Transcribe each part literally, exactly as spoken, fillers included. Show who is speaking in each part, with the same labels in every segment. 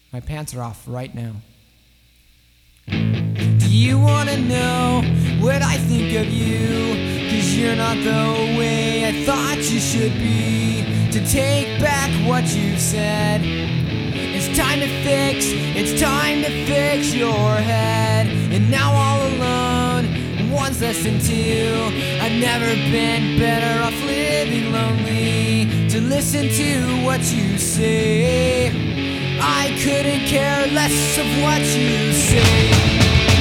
Speaker 1: My pants are off right now. Do you wanna know what I think of you? Cause you're not the way I thought you should be. To take back what you've said, it's time to fix, it's time to fix your head. And now all alone, one's less than two. I've never been better off living lonely. To listen to what you say, I couldn't care less of what you say.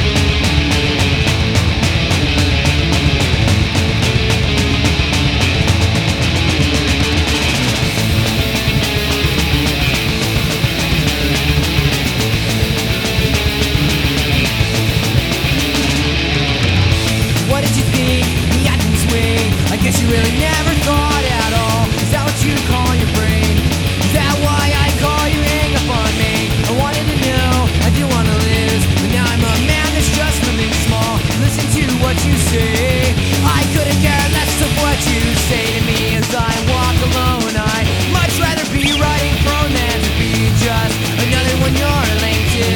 Speaker 1: What did you think me acting this way? I guess you really never thought at all. Is that what you call your brain? Is that why I call you hang up on me? I wanted to know, I didn't want to lose, but now I'm a man that's just living small. Listen to what you say, I couldn't care less of what you say to me. As I walk alone, I'd much rather be writing prone than to be just another one you're lame to.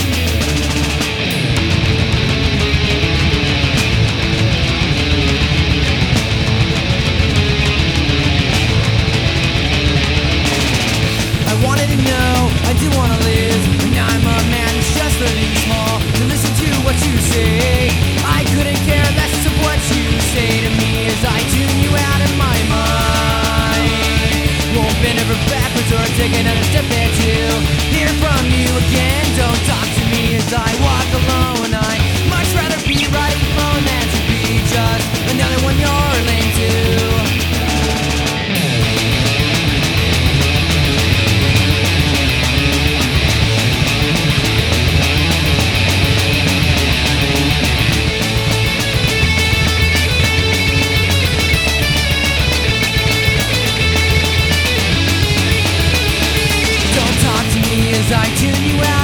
Speaker 1: I do wanna live, and now I'm a man who's just living small. To listen to what you say, I couldn't care less of what you say to me. As I tune you out of my mind, won't bend over backwards or take another step there to hear from you again. Don't talk to me as I walk alone. I'd much rather be writing phone than to be just another one you're lame to. As I tune you out